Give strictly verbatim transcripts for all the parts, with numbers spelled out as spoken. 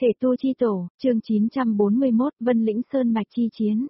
Thể tu chi tổ, chương chín trăm bốn mươi mốt, Vân Lĩnh Sơn Mạch chi chiến.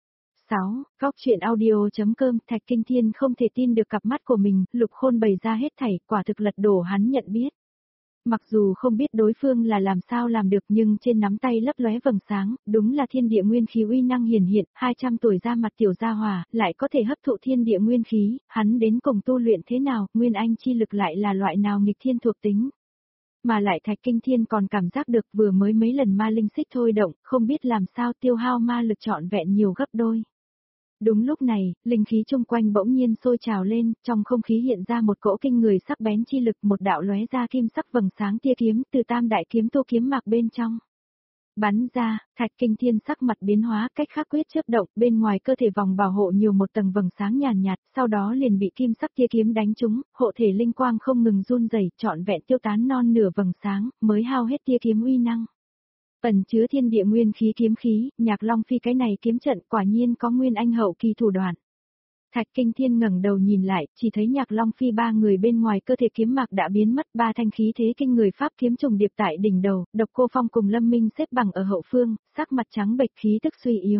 sáu. Góc truyện audio.com. Thạch Kinh Thiên không thể tin được cặp mắt của mình, Lục Khôn bày ra hết thảy, quả thực lật đổ hắn nhận biết. Mặc dù không biết đối phương là làm sao làm được nhưng trên nắm tay lấp lóe vầng sáng, đúng là thiên địa nguyên khí uy năng hiển hiện, hai trăm tuổi ra mặt tiểu gia hòa, lại có thể hấp thụ thiên địa nguyên khí, hắn đến cùng tu luyện thế nào, nguyên anh chi lực lại là loại nào nghịch thiên thuộc tính. Mà lại Thạch Kinh Thiên còn cảm giác được vừa mới mấy lần ma linh xích thôi động, không biết làm sao tiêu hao ma lực trọn vẹn nhiều gấp đôi. Đúng lúc này, linh khí chung quanh bỗng nhiên sôi trào lên, trong không khí hiện ra một cỗ kinh người sắc bén chi lực, một đạo lóe ra kim sắc vầng sáng tia kiếm từ tam đại kiếm tô kiếm mạc bên trong. Bắn ra, Thạch Kinh Thiên sắc mặt biến hóa, cách khắc quyết chớp động, bên ngoài cơ thể vòng bảo hộ nhiều một tầng vầng sáng nhàn nhạt, sau đó liền bị kim sắc tia kiếm đánh trúng, hộ thể linh quang không ngừng run rẩy, trọn vẹn tiêu tán non nửa vầng sáng, mới hao hết tia kiếm uy năng. Ẩn chứa thiên địa nguyên khí kiếm khí, Nhạc Long Phi cái này kiếm trận quả nhiên có nguyên anh hậu kỳ thủ đoạn. Thạch Kinh Thiên ngẩng đầu nhìn lại, chỉ thấy Nhạc Long Phi ba người bên ngoài cơ thể kiếm mạc đã biến mất, ba thanh khí thế kinh người pháp kiếm trùng điệp tại đỉnh đầu, Độc Cô Phong cùng Lâm Minh xếp bằng ở hậu phương, sắc mặt trắng bệch khí tức suy yếu.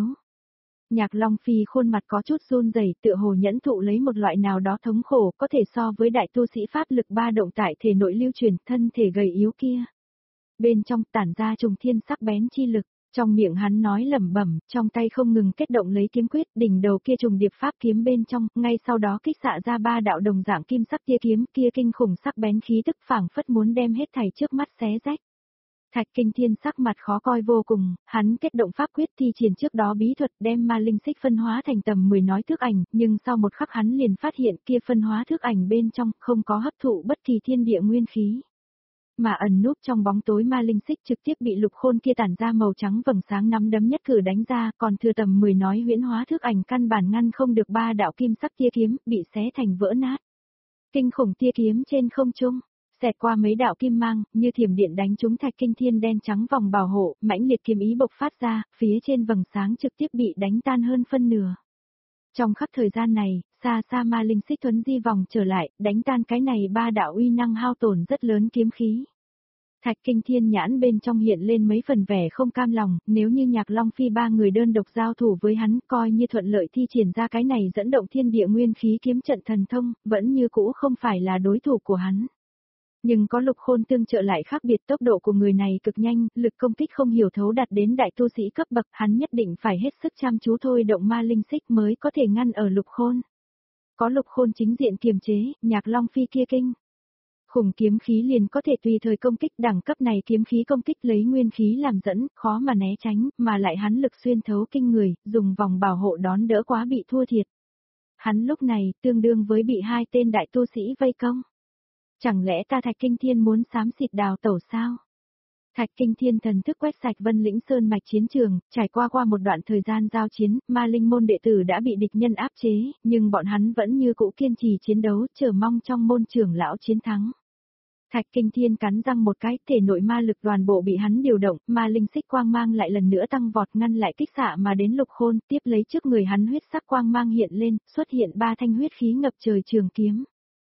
Nhạc Long Phi khuôn mặt có chút run rẩy, tựa hồ nhẫn thụ lấy một loại nào đó thống khổ, có thể so với đại tu sĩ pháp lực ba động tại thể nội lưu truyền, thân thể gầy yếu kia. Bên trong tản ra trùng thiên sắc bén chi lực. Trong miệng hắn nói lẩm bẩm, trong tay không ngừng kết động lấy kiếm quyết, đỉnh đầu kia trùng điệp pháp kiếm bên trong, ngay sau đó kích xạ ra ba đạo đồng dạng kim sắc tia kiếm, kia kinh khủng sắc bén khí tức phảng phất muốn đem hết thảy trước mắt xé rách. Thạch Kinh Thiên sắc mặt khó coi vô cùng, hắn kết động pháp quyết thi triển trước đó bí thuật đem ma linh xích phân hóa thành tầm mười nói thước ảnh, nhưng sau một khắc hắn liền phát hiện kia phân hóa thước ảnh bên trong không có hấp thụ bất kỳ thiên địa nguyên khí. Mà ẩn núp trong bóng tối ma linh xích trực tiếp bị Lục Khôn kia tản ra màu trắng vầng sáng nắm đấm nhất cử đánh ra, còn thừa tầm mười nói huyễn hóa thước ảnh căn bản ngăn không được ba đạo kim sắc tia kiếm, bị xé thành vỡ nát. Kinh khủng tia kiếm trên không trung, xẹt qua mấy đạo kim mang, như thiểm điện đánh trúng Thạch Kinh Thiên đen trắng vòng bảo hộ, mãnh liệt kiếm ý bộc phát ra, phía trên vầng sáng trực tiếp bị đánh tan hơn phân nửa. Trong khắp thời gian này, xa xa ma linh xích thuấn di vòng trở lại, đánh tan cái này ba đạo uy năng hao tổn rất lớn kiếm khí. Thạch Kinh Thiên nhãn bên trong hiện lên mấy phần vẻ không cam lòng, nếu như Nhạc Long Phi ba người đơn độc giao thủ với hắn, coi như thuận lợi thi triển ra cái này dẫn động thiên địa nguyên khí kiếm trận thần thông, vẫn như cũ không phải là đối thủ của hắn. Nhưng có Lục Khôn tương trợ lại khác biệt, tốc độ của người này cực nhanh, lực công kích không hiểu thấu đạt đến đại tu sĩ cấp bậc, hắn nhất định phải hết sức chăm chú thôi động ma linh xích mới có thể ngăn ở Lục Khôn. Có Lục Khôn chính diện kiềm chế, Nhạc Long Phi kia kinh khủng kiếm khí liền có thể tùy thời công kích, đẳng cấp này kiếm khí công kích lấy nguyên khí làm dẫn, khó mà né tránh, mà lại hắn lực xuyên thấu kinh người, dùng vòng bảo hộ đón đỡ quá bị thua thiệt. Hắn lúc này tương đương với bị hai tên đại tu sĩ vây công. Chẳng lẽ ta Thạch Kinh Thiên muốn xám xịt đào tẩu sao? Thạch Kinh Thiên thần thức quét sạch Vân Lĩnh Sơn mạch chiến trường, trải qua qua một đoạn thời gian giao chiến, ma linh môn đệ tử đã bị địch nhân áp chế, nhưng bọn hắn vẫn như cũ kiên trì chiến đấu, chờ mong trong môn trưởng lão chiến thắng. Thạch Kinh Thiên cắn răng một cái, thể nội ma lực toàn bộ bị hắn điều động, ma linh xích quang mang lại lần nữa tăng vọt ngăn lại kích xạ mà đến Lục Khôn, tiếp lấy trước người hắn huyết sắc quang mang hiện lên, xuất hiện ba thanh huyết khí ngập trời trường kiếm.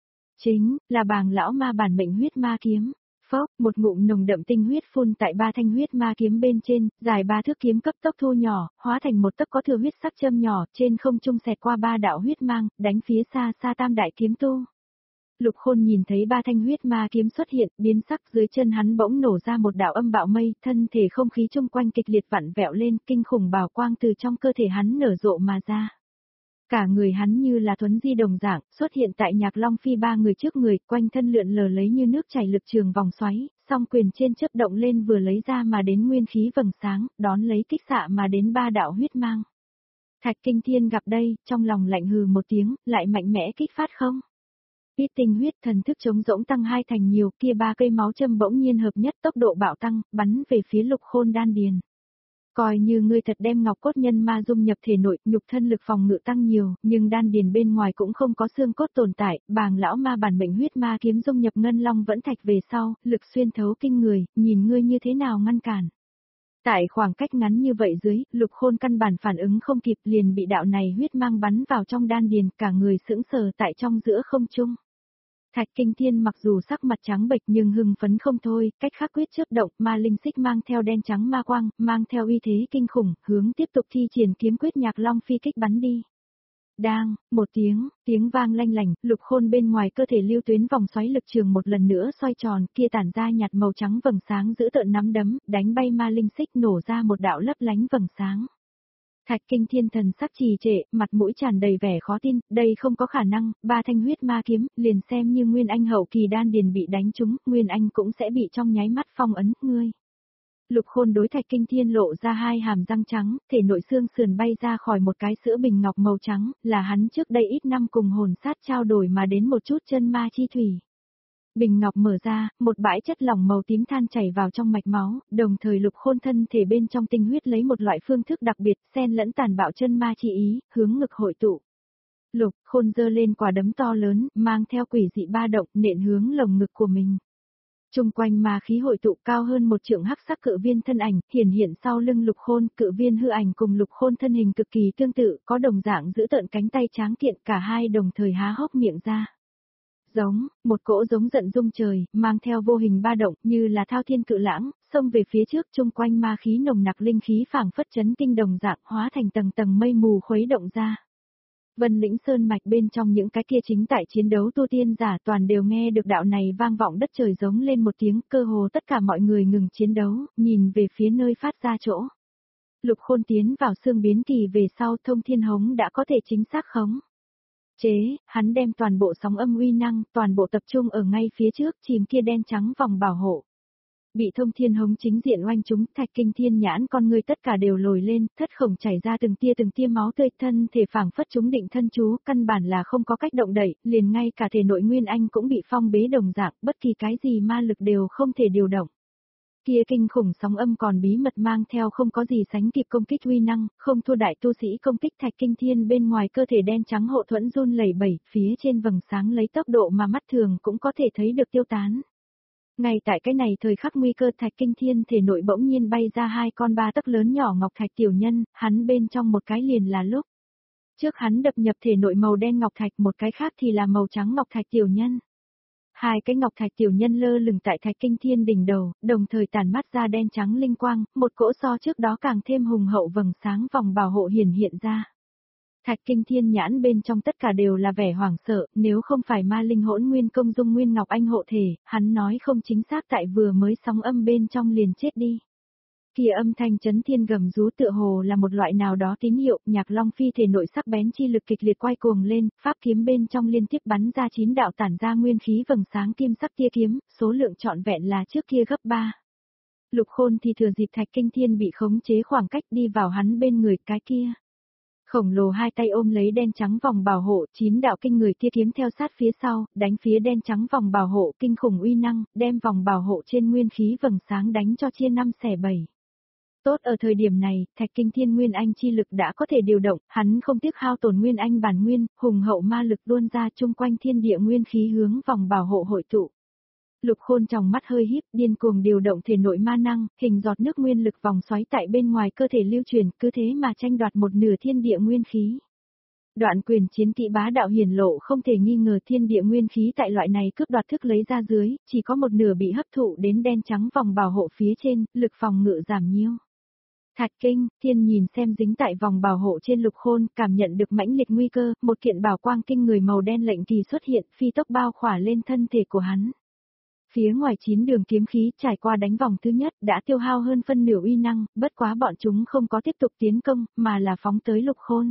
Chính là Bàng lão ma bản mệnh huyết ma kiếm. Phốc, một ngụm nồng đậm tinh huyết phun tại ba thanh huyết ma kiếm bên trên, dài ba thước kiếm cấp tốc thu nhỏ, hóa thành một tấc có thừa huyết sắc châm nhỏ, trên không trung xẹt qua ba đạo huyết mang, đánh phía xa xa tam đại kiếm tu. Lục Khôn nhìn thấy ba thanh huyết ma kiếm xuất hiện, biến sắc, dưới chân hắn bỗng nổ ra một đạo âm bạo mây, thân thể không khí chung quanh kịch liệt vặn vẹo lên, kinh khủng bào quang từ trong cơ thể hắn nở rộ mà ra. Cả người hắn như là thuấn di đồng dạng, xuất hiện tại Nhạc Long Phi ba người trước người, quanh thân lượn lờ lấy như nước chảy lực trường vòng xoáy, song quyền trên chớp động lên vừa lấy ra mà đến nguyên khí vầng sáng, đón lấy kích xạ mà đến ba đạo huyết mang. Thạch Kinh Thiên gặp đây, trong lòng lạnh hừ một tiếng, lại mạnh mẽ kích phát không? Ít tinh huyết thần thức chống rỗng tăng hai thành nhiều, kia ba cây máu châm bỗng nhiên hợp nhất, tốc độ bạo tăng, bắn về phía Lục Khôn đan điền. Coi như ngươi thật đem ngọc cốt nhân ma dung nhập thể nội, nhục thân lực phòng ngự tăng nhiều, nhưng đan điền bên ngoài cũng không có xương cốt tồn tại, Bàng lão ma bản mệnh huyết ma kiếm dung nhập ngân long vẫn thạch về sau, lực xuyên thấu kinh người, nhìn ngươi như thế nào ngăn cản. Tại khoảng cách ngắn như vậy dưới, Lục Khôn căn bản phản ứng không kịp, liền bị đạo này huyết mang bắn vào trong đan điền, cả người sững sờ tại trong giữa không trung. Thạch Kinh Thiên mặc dù sắc mặt trắng bệch nhưng hưng phấn không thôi, cách khắc quyết chớp động, ma linh xích mang theo đen trắng ma quang, mang theo uy thế kinh khủng, hướng tiếp tục thi triển kiếm quyết Nhạc Long phi kích bắn đi. Đang, một tiếng, tiếng vang lanh lảnh, Lục Khôn bên ngoài cơ thể lưu tuyến vòng xoáy lực trường một lần nữa xoay tròn, kia tản ra nhạt màu trắng vầng sáng giữ tợn nắm đấm, đánh bay ma linh xích nổ ra một đạo lấp lánh vầng sáng. Thạch Kinh Thiên thần sắc trì trệ, mặt mũi tràn đầy vẻ khó tin, đây không có khả năng, ba thanh huyết ma kiếm, liền xem như Nguyên Anh hậu kỳ đan điền bị đánh trúng, Nguyên Anh cũng sẽ bị trong nháy mắt phong ấn, ngươi. Lục Khôn đối Thạch Kinh Thiên lộ ra hai hàm răng trắng, thể nội xương sườn bay ra khỏi một cái sữa bình ngọc màu trắng, là hắn trước đây ít năm cùng hồn sát trao đổi mà đến một chút chân ma chi thủy. Bình ngọc mở ra, một bãi chất lỏng màu tím than chảy vào trong mạch máu, đồng thời Lục Khôn thân thể bên trong tinh huyết lấy một loại phương thức đặc biệt, xen lẫn tàn bạo chân ma chi ý, hướng ngực hội tụ. Lục Khôn giơ lên quả đấm to lớn, mang theo quỷ dị ba động, nện hướng lồng ngực của mình. Trung quanh ma khí hội tụ cao hơn một trượng hắc sắc cự viên thân ảnh, hiển hiện sau lưng Lục Khôn, cự viên hư ảnh cùng Lục Khôn thân hình cực kỳ tương tự, có đồng dạng giữ tợn cánh tay tráng kiện, cả hai đồng thời há hốc miệng ra. Giống, một cỗ giống giận rung trời, mang theo vô hình ba động, như là thao thiên cự lãng, xông về phía trước, chung quanh ma khí nồng nặc linh khí phảng phất chấn kinh đồng dạng, hóa thành tầng tầng mây mù khuấy động ra. Vân Lĩnh Sơn mạch bên trong những cái kia chính tại chiến đấu tu tiên giả toàn đều nghe được đạo này vang vọng đất trời giống lên một tiếng, cơ hồ tất cả mọi người ngừng chiến đấu, nhìn về phía nơi phát ra chỗ. Lục Khôn tiến vào xương biến kỳ về sau, Thông Thiên Hống đã có thể chính xác khống chế, hắn đem toàn bộ sóng âm uy năng, toàn bộ tập trung ở ngay phía trước, chìm kia đen trắng vòng bảo hộ. Bị Thông Thiên Hống chính diện oanh chúng, Thạch Kinh Thiên nhãn con người tất cả đều lồi lên, thất khổng chảy ra từng tia từng tia máu tươi, thân thể phảng phất chúng định thân chú, căn bản là không có cách động đậy, liền ngay cả thể nội Nguyên Anh cũng bị phong bế đồng dạng, bất kỳ cái gì ma lực đều không thể điều động. Kia kinh khủng sóng âm còn bí mật mang theo không có gì sánh kịp công kích uy năng, không thua đại tu sĩ công kích. Thạch Kinh Thiên bên ngoài cơ thể đen trắng hộ thuẫn run lẩy bẩy, phía trên vầng sáng lấy tốc độ mà mắt thường cũng có thể thấy được tiêu tán. Ngay tại cái này thời khắc nguy cơ, Thạch Kinh Thiên thể nội bỗng nhiên bay ra hai con ba tấc lớn nhỏ ngọc thạch tiểu nhân, hắn bên trong một cái liền là lúc trước hắn đập nhập thể nội màu đen ngọc thạch, một cái khác thì là màu trắng ngọc thạch tiểu nhân. Hai cái ngọc thạch tiểu nhân lơ lửng tại Thạch Kinh Thiên đỉnh đầu, đồng thời tản mát ra đen trắng linh quang, một cỗ so trước đó càng thêm hùng hậu vầng sáng vòng bảo hộ hiển hiện ra. Thạch Kinh Thiên nhãn bên trong tất cả đều là vẻ hoảng sợ, nếu không phải ma linh hỗn nguyên công dung nguyên ngọc anh hộ thể, hắn nói không chính xác tại vừa mới sóng âm bên trong liền chết đi. Kia âm thanh chấn thiên gầm rú tựa hồ là một loại nào đó tín hiệu, Nhạc Long phi thể nội sắc bén chi lực kịch liệt quay cuồng lên, pháp kiếm bên trong liên tiếp bắn ra chín đạo tản ra nguyên khí vầng sáng kim sắc tia kiếm, số lượng trọn vẹn là trước kia gấp ba. Lục Khôn thì thừa dịp Thạch Kinh Thiên bị khống chế khoảng cách đi vào hắn bên người cái kia. Khổng lồ hai tay ôm lấy đen trắng vòng bảo hộ, chín đạo kinh người tia kiếm theo sát phía sau, đánh phía đen trắng vòng bảo hộ kinh khủng uy năng, đem vòng bảo hộ trên nguyên khí vầng sáng đánh cho chia năm xẻ bảy. Tốt ở thời điểm này, Thạch Kinh Thiên Nguyên Anh chi lực đã có thể điều động, hắn không tiếc hao tổn Nguyên Anh bản nguyên, hùng hậu ma lực tuôn ra chung quanh thiên địa nguyên khí hướng vòng bảo hộ hội tụ. Lục Khôn trong mắt hơi híp, điên cuồng điều động thể nội ma năng, hình giọt nước nguyên lực vòng xoáy tại bên ngoài cơ thể lưu truyền, cứ thế mà tranh đoạt một nửa thiên địa nguyên khí. Đoạn quyền chiến kỹ bá đạo hiển lộ, không thể nghi ngờ thiên địa nguyên khí tại loại này cướp đoạt thức lấy ra dưới, chỉ có một nửa bị hấp thụ đến đen trắng vòng bảo hộ phía trên, lực phòng ngự giảm nhiêu. Thạch Kinh Thiên nhìn xem dính tại vòng bảo hộ trên Lục Khôn, cảm nhận được mãnh liệt nguy cơ, một kiện bảo quang kinh người màu đen lệnh kỳ xuất hiện, phi tốc bao khỏa lên thân thể của hắn. Phía ngoài chín đường kiếm khí trải qua đánh vòng thứ nhất đã tiêu hao hơn phân nửa uy năng, bất quá bọn chúng không có tiếp tục tiến công, mà là phóng tới Lục Khôn.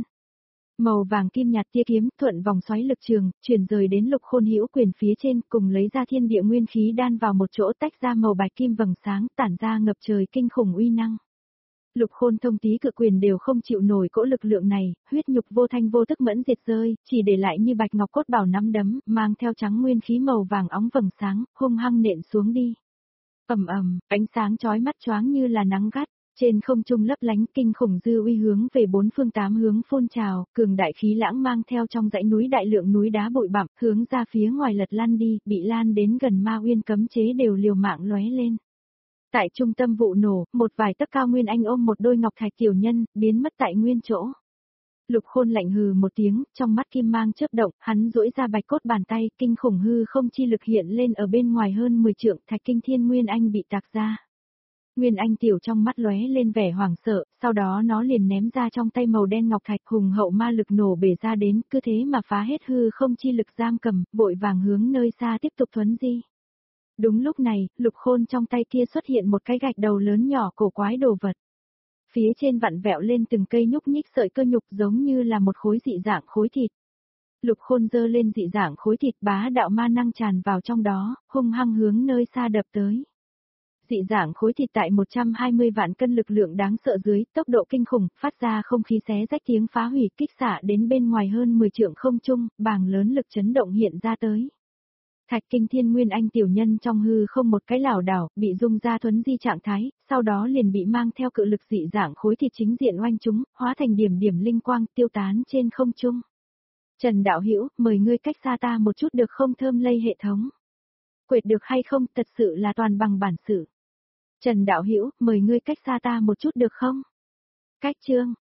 Màu vàng kim nhạt tia kiếm thuận vòng xoáy lực trường, chuyển rời đến Lục Khôn hữu quyền phía trên, cùng lấy ra thiên địa nguyên khí đan vào một chỗ, tách ra màu bạch kim vầng sáng, tản ra ngập trời kinh khủng uy năng. Lục Khôn thông tí cự quyền đều không chịu nổi cỗ lực lượng này, huyết nhục vô thanh vô tức mẫn diệt rơi, chỉ để lại như bạch ngọc cốt bảo nắm đấm, mang theo trắng nguyên khí màu vàng óng vầng sáng, hung hăng nện xuống đi. Ầm ầm, ánh sáng chói mắt choáng như là nắng gắt, trên không trung lấp lánh kinh khủng dư uy hướng về bốn phương tám hướng phun trào, cường đại khí lãng mang theo trong dãy núi đại lượng núi đá bụi bặm, hướng ra phía ngoài lật lăn đi, bị lan đến gần ma uyên cấm chế đều liều mạng lóe lên. Tại trung tâm vụ nổ, một vài tấc cao Nguyên Anh ôm một đôi ngọc thạch tiểu nhân, biến mất tại nguyên chỗ. Lục Khôn lạnh hừ một tiếng, trong mắt kim mang chớp động, hắn duỗi ra bạch cốt bàn tay, kinh khủng hư không chi lực hiện lên ở bên ngoài hơn mười trượng, Thạch Kinh Thiên Nguyên Anh bị tạc ra. Nguyên Anh tiểu trong mắt lóe lên vẻ hoảng sợ, sau đó nó liền ném ra trong tay màu đen ngọc thạch, hùng hậu ma lực nổ bể ra đến, cứ thế mà phá hết hư không chi lực giam cầm, vội vàng hướng nơi xa tiếp tục thuấn di. Đúng lúc này, Lục Khôn trong tay kia xuất hiện một cái gạch đầu lớn nhỏ cổ quái đồ vật. Phía trên vặn vẹo lên từng cây nhúc nhích sợi cơ nhục giống như là một khối dị dạng khối thịt. Lục Khôn giơ lên dị dạng khối thịt, bá đạo ma năng tràn vào trong đó, hung hăng hướng nơi xa đập tới. Dị dạng khối thịt tại một trăm hai mươi vạn cân lực lượng đáng sợ dưới, tốc độ kinh khủng, phát ra không khí xé rách tiếng phá hủy, kích xạ đến bên ngoài hơn mười trượng không trung, bàng lớn lực chấn động hiện ra tới. Thạch Kinh Thiên Nguyên Anh tiểu nhân trong hư không một cái lảo đảo, bị rung ra thuấn di trạng thái, sau đó liền bị mang theo cự lực dị dạng khối thịt chính diện oanh chúng, hóa thành điểm điểm linh quang tiêu tán trên không trung. Trần đạo hữu, mời ngươi cách xa ta một chút được không, thơm lây hệ thống. Quệt được hay không, thật sự là toàn bằng bản sự. Trần đạo hữu, mời ngươi cách xa ta một chút được không? Cách chương